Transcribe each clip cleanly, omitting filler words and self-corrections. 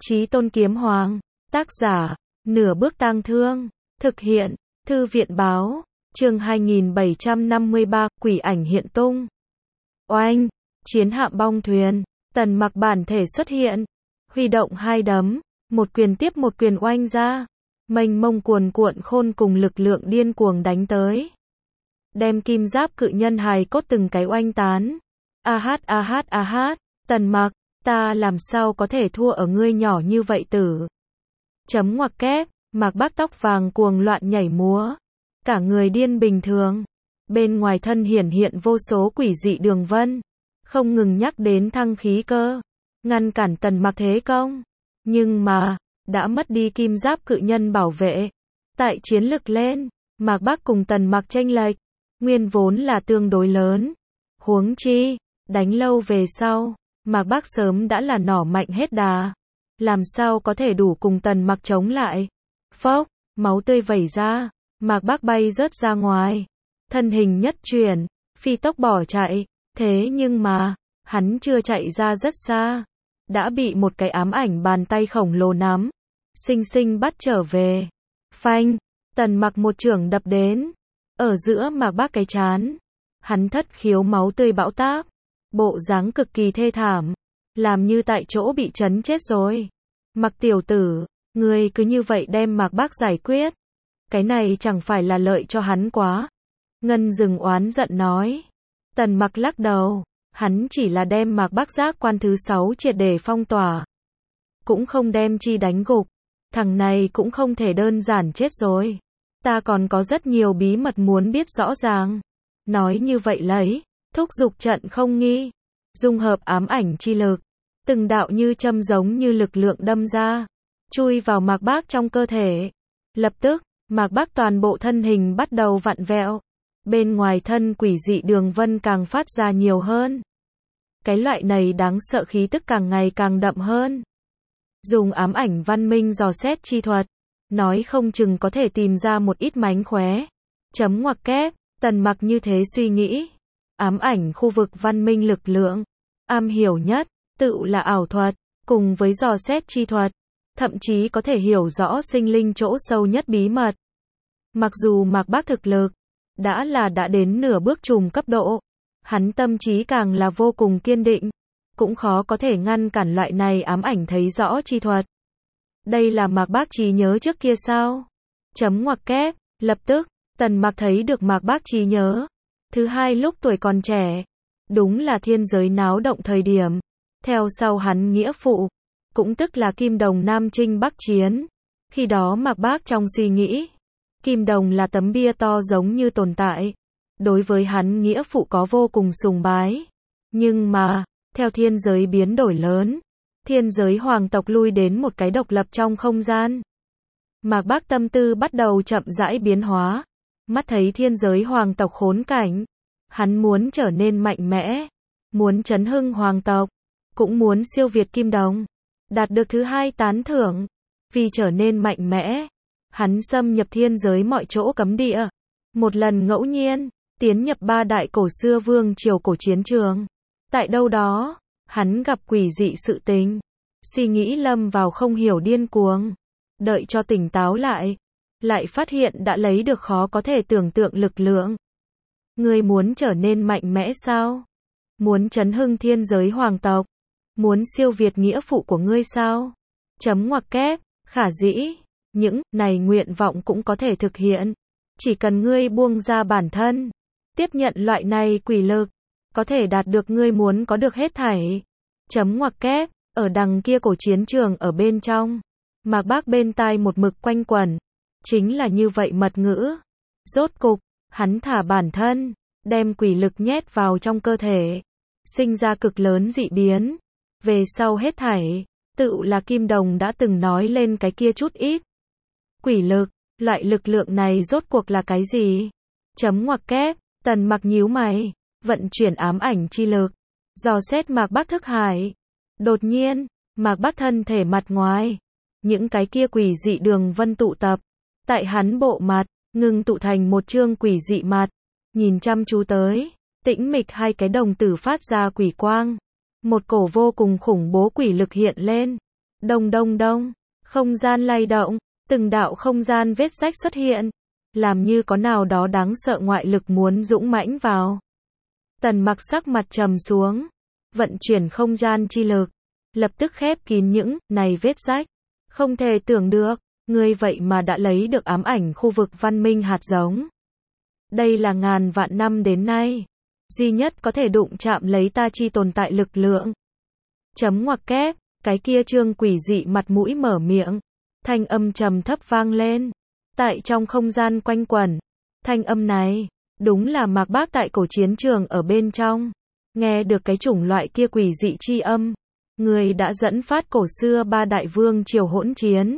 Chí Tôn Kiếm Hoàng. Tác giả, Nửa Bước Tang Thương. Thực hiện, Thư viện Báo. Chương 2753, Quỷ Ảnh Hiện Tung. Oanh, chiến hạm bong thuyền, Tần Mặc bản thể xuất hiện, huy động hai đấm, một quyền tiếp một quyền oanh ra, mênh mông cuồn cuộn khôn cùng lực lượng điên cuồng đánh tới, đem kim giáp cự nhân hài cốt từng cái oanh tán. A hát, Tần Mặc, ta làm sao có thể thua ở ngươi nhỏ như vậy tử. Chấm ngoặc kép, Mạc Bác tóc vàng cuồng loạn nhảy múa, cả người điên bình thường. Bên ngoài thân hiển hiện vô số quỷ dị đường vân, không ngừng nhắc đến thăng khí cơ, ngăn cản Tần Mặc thế công. Nhưng mà, đã mất đi kim giáp cự nhân bảo vệ. Tại chiến lực lên, Mạc Bác cùng Tần Mặc chênh lệch, nguyên vốn là tương đối lớn. Huống chi, đánh lâu về sau, Mạc Bác sớm đã là nỏ mạnh hết đà. Làm sao có thể đủ cùng Tần Mặc chống lại. Phốc, máu tươi vẩy ra, Mạc Bác bay rớt ra ngoài. Thân hình nhất chuyển, phi tốc bỏ chạy. Thế nhưng mà, hắn chưa chạy ra rất xa, đã bị một cái ám ảnh bàn tay khổng lồ nắm, xinh xinh bắt trở về. Phanh, Tần Mặc một chưởng đập đến, ở giữa Mạc Bác cái trán. Hắn thất khiếu máu tươi bão táp, bộ dáng cực kỳ thê thảm, làm như tại chỗ bị chấn chết rồi. Mặc tiểu tử, ngươi cứ như vậy đem Mạc Bác giải quyết, cái này chẳng phải là lợi cho hắn quá. Ngân Dừng oán giận nói. Tần Mặc lắc đầu, hắn chỉ là đem Mạc Bác giác quan thứ 6 triệt để phong tỏa, cũng không đem chi đánh gục. Thằng này cũng không thể đơn giản chết rồi, ta còn có rất nhiều bí mật muốn biết rõ ràng. Nói như vậy lấy, thúc giục trận không nghi, dung hợp ám ảnh chi lực, từng đạo như châm giống như lực lượng đâm ra, chui vào Mạc Bác trong cơ thể. Lập tức, Mạc Bác toàn bộ thân hình bắt đầu vặn vẹo, bên ngoài thân quỷ dị đường vân càng phát ra nhiều hơn. Cái loại này đáng sợ khí tức càng ngày càng đậm hơn. Dùng ám ảnh văn minh dò xét chi thuật, nói không chừng có thể tìm ra một ít mánh khóe. Chấm ngoặc kép, Tần Mặc như thế suy nghĩ. Ám ảnh khu vực văn minh lực lượng, am hiểu nhất, tự là ảo thuật, cùng với dò xét chi thuật, thậm chí có thể hiểu rõ sinh linh chỗ sâu nhất bí mật. Mặc dù Mạc Bác thực lực đã đến nửa bước trùm cấp độ, hắn tâm trí càng là vô cùng kiên định, cũng khó có thể ngăn cản loại này ám ảnh thấy rõ chi thuật. Đây là Mạc Bác trí nhớ trước kia sao? Chấm ngoặc kép, lập tức, Tần Mặc thấy được Mạc Bác trí nhớ. Thứ hai lúc tuổi còn trẻ, đúng là thiên giới náo động thời điểm, theo sau hắn nghĩa phụ, cũng tức là Kim Đồng Nam Chinh Bắc Chiến. Khi đó Mạc Bác trong suy nghĩ, Kim Đồng là tấm bia to giống như tồn tại. Đối với hắn nghĩa phụ có vô cùng sùng bái. Nhưng mà, theo thiên giới biến đổi lớn, thiên giới hoàng tộc lui đến một cái độc lập trong không gian. Mạc Bác tâm tư bắt đầu chậm rãi biến hóa. Mắt thấy thiên giới hoàng tộc khốn cảnh, hắn muốn trở nên mạnh mẽ, muốn chấn hưng hoàng tộc, cũng muốn siêu việt Kim Đồng, đạt được thứ hai tán thưởng. Vì trở nên mạnh mẽ, hắn xâm nhập thiên giới mọi chỗ cấm địa. Một lần ngẫu nhiên, tiến nhập 3 đại cổ xưa vương triều cổ chiến trường. Tại đâu đó, hắn gặp quỷ dị sự tình, suy nghĩ lâm vào không hiểu điên cuồng. Đợi cho tỉnh táo lại phát hiện đã lấy được khó có thể tưởng tượng lực lượng. Ngươi muốn trở nên mạnh mẽ sao? Muốn chấn hưng thiên giới hoàng tộc? Muốn siêu việt nghĩa phụ của ngươi sao? Chấm ngoặc kép, khả dĩ, những này nguyện vọng cũng có thể thực hiện. Chỉ cần ngươi buông ra bản thân, tiếp nhận loại này quỷ lực, có thể đạt được ngươi muốn có được hết thảy. Chấm ngoặc kép, ở đằng kia cổ chiến trường ở bên trong, Mạc Bác bên tai một mực quanh quẩn, chính là như vậy mật ngữ. Rốt cục, hắn thả bản thân, đem quỷ lực nhét vào trong cơ thể, sinh ra cực lớn dị biến. Về sau hết thảy, tự là Kim Đồng đã từng nói lên cái kia chút ít. Quỷ lực, loại lực lượng này rốt cuộc là cái gì? Chấm ngoặc kép, Tần Mặc nhíu mày, vận chuyển ám ảnh chi lực, dò xét Mạc Bác thức hải. Đột nhiên, Mạc Bác thân thể mặt ngoài, những cái kia quỷ dị đường vân tụ tập, tại hắn bộ mặt, ngừng tụ thành một trương quỷ dị mặt, nhìn chăm chú tới, tĩnh mịch hai cái đồng tử phát ra quỷ quang. Một cổ vô cùng khủng bố quỷ lực hiện lên, Đông đông đông, không gian lay động, từng đạo không gian vết rách xuất hiện, làm như có nào đó đáng sợ ngoại lực muốn dũng mãnh vào. Tần Mặc sắc mặt trầm xuống, vận chuyển không gian chi lực, lập tức khép kín những này vết rách. Không thể tưởng được, ngươi vậy mà đã lấy được ám ảnh khu vực văn minh hạt giống. Đây là ngàn vạn năm đến nay, duy nhất có thể đụng chạm lấy ta chi tồn tại lực lượng. Chấm ngoặc kép, cái kia Trương quỷ dị mặt mũi mở miệng, thanh âm trầm thấp vang lên. Tại trong không gian quanh quẩn, thanh âm này, đúng là Mạc Bác tại cổ chiến trường ở bên trong. Nghe được cái chủng loại kia quỷ dị chi âm, người đã dẫn phát cổ xưa ba đại vương triều hỗn chiến.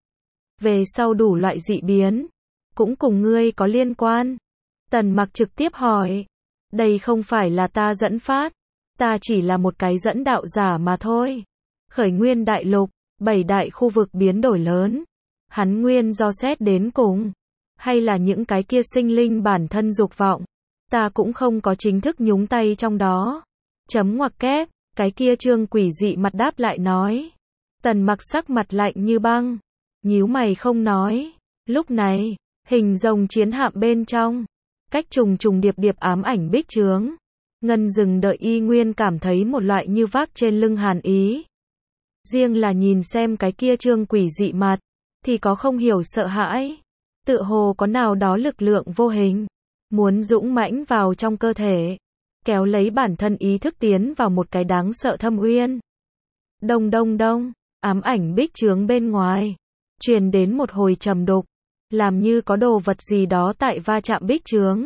Về sau đủ loại dị biến, cũng cùng ngươi có liên quan. Tần Mặc trực tiếp hỏi, đây không phải là ta dẫn phát, ta chỉ là một cái dẫn đạo giả mà thôi. Khởi nguyên đại lục, 7 đại khu vực biến đổi lớn, hắn nguyên do xét đến cùng, hay là những cái kia sinh linh bản thân dục vọng, ta cũng không có chính thức nhúng tay trong đó. Chấm ngoặc kép, cái kia Trương quỷ dị mặt đáp lại nói. Tần Mặc sắc mặt lạnh như băng, nhíu mày không nói. Lúc này, hình rồng chiến hạm bên trong, cách trùng trùng điệp điệp ám ảnh bích chướng. Ngân Dừng đợi y nguyên cảm thấy một loại như vác trên lưng hàn ý. Riêng là nhìn xem cái kia Trương quỷ dị mặt, thì có không hiểu sợ hãi. Tựa hồ có nào đó lực lượng vô hình, muốn dũng mãnh vào trong cơ thể, kéo lấy bản thân ý thức tiến vào một cái đáng sợ thâm uyên. Đông đông đông, ám ảnh bích chướng bên ngoài, truyền đến một hồi trầm đục, làm như có đồ vật gì đó tại va chạm bích chướng.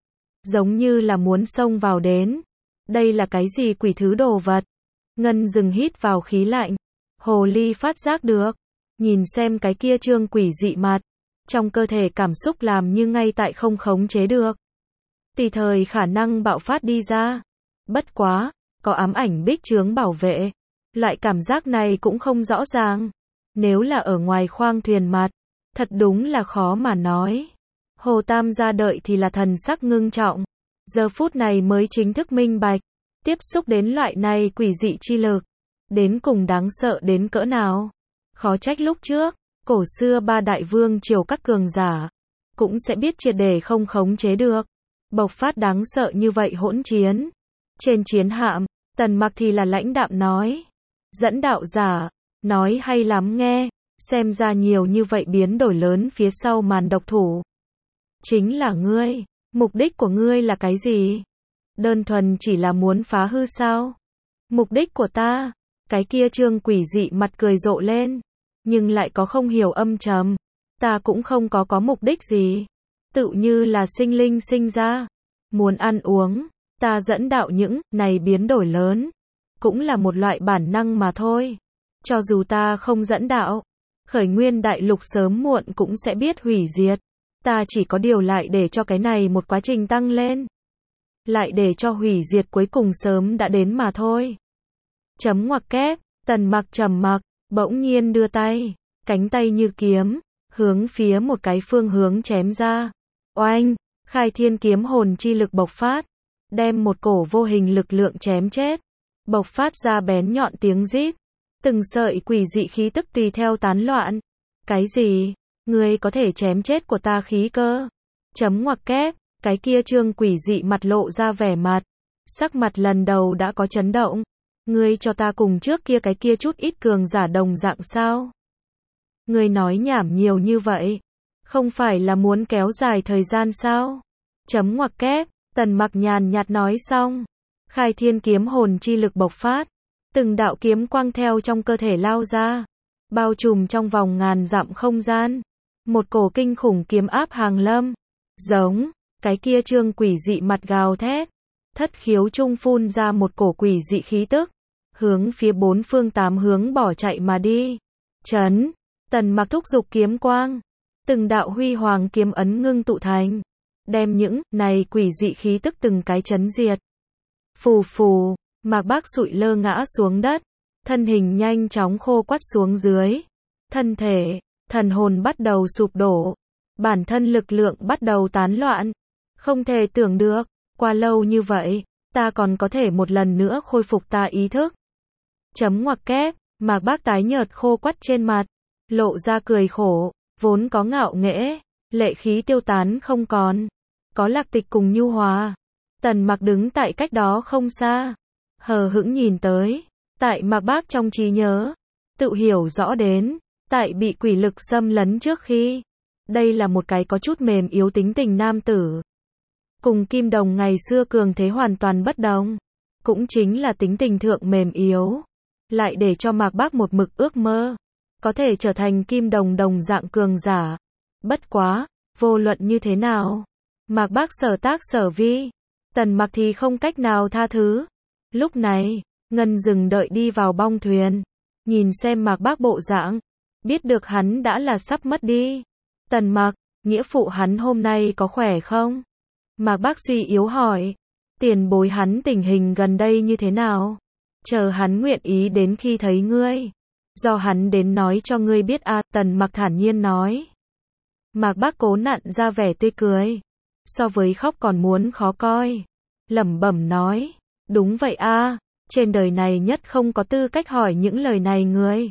Giống như là muốn xông vào đến. Đây là cái gì quỷ thứ đồ vật? Ngân Dừng hít vào khí lạnh. Hồ ly phát giác được. Nhìn xem cái kia Trương quỷ dị mặt. Trong cơ thể cảm xúc làm như ngay tại không khống chế được. Tùy thời khả năng bạo phát đi ra. Bất quá, có ám ảnh bích chướng bảo vệ. Loại cảm giác này cũng không rõ ràng. Nếu là ở ngoài khoang thuyền mặt, thật đúng là khó mà nói. Hồ Tam gia đợi thì là thần sắc ngưng trọng. Giờ phút này mới chính thức minh bạch. Tiếp xúc đến loại này quỷ dị chi lực. Đến cùng đáng sợ đến cỡ nào. Khó trách lúc trước, cổ xưa ba đại vương triều các cường giả. Cũng sẽ biết triệt để không khống chế được. Bộc phát đáng sợ như vậy hỗn chiến. Trên chiến hạm, Tần Mặc thì là lãnh đạm nói. Dẫn đạo giả, nói hay lắm nghe. Xem ra nhiều như vậy biến đổi lớn phía sau màn độc thủ. Chính là ngươi. Mục đích của ngươi là cái gì? Đơn thuần chỉ là muốn phá hư sao? Mục đích của ta, cái kia Trương quỷ dị mặt cười rộ lên, nhưng lại có không hiểu âm trầm. Ta cũng không có mục đích gì. Tự như là sinh linh sinh ra, muốn ăn uống, ta dẫn đạo những này biến đổi lớn, cũng là một loại bản năng mà thôi. Cho dù ta không dẫn đạo, khởi nguyên đại lục sớm muộn cũng sẽ biết hủy diệt. Ta chỉ có điều lại để cho cái này một quá trình tăng lên. Lại để cho hủy diệt cuối cùng sớm đã đến mà thôi. Chấm ngoặc kép, Tần Mặc trầm mặc, bỗng nhiên đưa tay, cánh tay như kiếm, hướng phía một cái phương hướng chém ra. Oanh, khai thiên kiếm hồn chi lực bộc phát, đem một cổ vô hình lực lượng chém chết, bộc phát ra bén nhọn tiếng rít, từng sợi quỷ dị khí tức tùy theo tán loạn. Cái gì? Ngươi có thể chém chết của ta khí cơ? Chấm ngoặc kép, cái kia Trương quỷ dị mặt lộ ra vẻ mặt, sắc mặt lần đầu đã có chấn động. Ngươi cho ta cùng trước kia cái kia chút ít cường giả đồng dạng sao? Ngươi nói nhảm nhiều như vậy, không phải là muốn kéo dài thời gian sao? Chấm ngoặc kép, Tần Mặc nhàn nhạt nói xong, khai thiên kiếm hồn chi lực bộc phát, từng đạo kiếm quang theo trong cơ thể lao ra, bao trùm trong vòng ngàn dặm không gian. Một cổ kinh khủng kiếm áp hàng lâm, giống, cái kia Trương quỷ dị mặt gào thét, thất khiếu trung phun ra một cổ quỷ dị khí tức, hướng phía bốn phương tám hướng bỏ chạy mà đi. Chấn, Tần Mặc thúc giục kiếm quang, từng đạo huy hoàng kiếm ấn ngưng tụ thành, đem những này quỷ dị khí tức từng cái chấn diệt. Phù phù, Mạc Bác sụi lơ ngã xuống đất, thân hình nhanh chóng khô quắt xuống dưới, thân thể, thần hồn bắt đầu sụp đổ, bản thân lực lượng bắt đầu tán loạn. Không thể tưởng được, qua lâu như vậy, ta còn có thể một lần nữa khôi phục ta ý thức. Chấm ngoặc kép, Mạc Bác tái nhợt khô quắt trên mặt, lộ ra cười khổ, vốn có ngạo nghễ, lệ khí tiêu tán không còn, có Lạc Tịch cùng nhu hòa. Tần Mặc đứng tại cách đó không xa, hờ hững nhìn tới, tại Mạc Bác trong trí nhớ, tự hiểu rõ đến, tại bị quỷ lực xâm lấn trước khi, đây là một cái có chút mềm yếu tính tình nam tử. Cùng Kim Đồng ngày xưa cường thế hoàn toàn bất đồng, cũng chính là tính tình thượng mềm yếu, lại để cho Mạc Bác một mực ước mơ, có thể trở thành Kim Đồng đồng dạng cường giả. Bất quá, vô luận như thế nào, Mạc Bác sở tác sở vi, Tần Mặc thì không cách nào tha thứ. Lúc này, Ngân dừng đợi đi vào bong thuyền, nhìn xem Mạc Bác bộ dạng, biết được hắn đã là sắp mất đi. Tần Mặc, nghĩa phụ hắn hôm nay có khỏe không? Mạc Bác suy yếu hỏi, tiền bối hắn tình hình gần đây như thế nào? Chờ hắn nguyện ý đến khi thấy ngươi, do hắn đến nói cho ngươi biết a. Tần Mặc thản nhiên nói. Mạc Bác cố nặn ra vẻ tươi cười, so với khóc còn muốn khó coi, lẩm bẩm nói, đúng vậy a, trên đời này nhất không có tư cách hỏi những lời này người,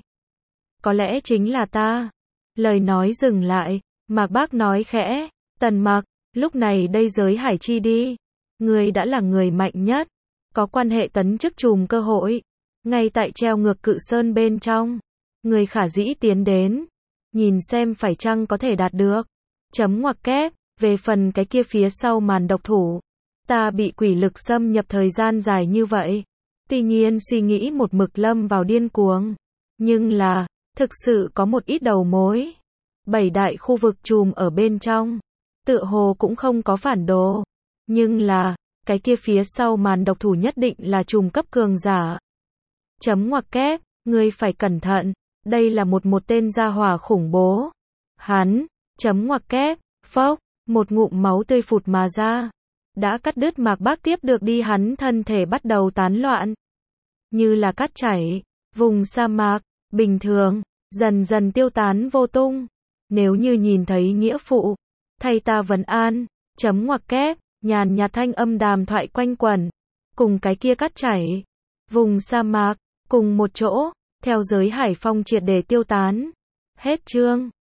có lẽ chính là ta. Lời nói dừng lại, Mạc Bác nói khẽ, Tần Mặc, lúc này đây giới hải chi đi, ngươi đã là người mạnh nhất, có quan hệ tấn chức trùm cơ hội, ngay tại treo ngược cự sơn bên trong, người khả dĩ tiến đến, nhìn xem phải chăng có thể đạt được. Chấm ngoặc kép, về phần cái kia phía sau màn độc thủ, ta bị quỷ lực xâm nhập thời gian dài như vậy, tuy nhiên suy nghĩ một mực lâm vào điên cuồng, nhưng là, thực sự có một ít đầu mối. 7 đại khu vực trùm ở bên trong, tựa hồ cũng không có phản đồ, nhưng là, cái kia phía sau màn độc thủ nhất định là trùm cấp cường giả. Chấm ngoặc kép, ngươi phải cẩn thận, đây là một tên gia hỏa khủng bố. Hắn, chấm ngoặc kép, phốc, một ngụm máu tươi phụt mà ra, đã cắt đứt Mạc Bác tiếp được đi hắn thân thể bắt đầu tán loạn, như là cát chảy, vùng sa mạc, bình thường, dần dần tiêu tán vô tung. Nếu như nhìn thấy nghĩa phụ, thay ta vấn an, chấm ngoặc kép, nhàn nhạt thanh âm đàm thoại quanh quẩn, cùng cái kia cát chảy, vùng sa mạc, cùng một chỗ, theo giới hải phong triệt để tiêu tán. Hết chương.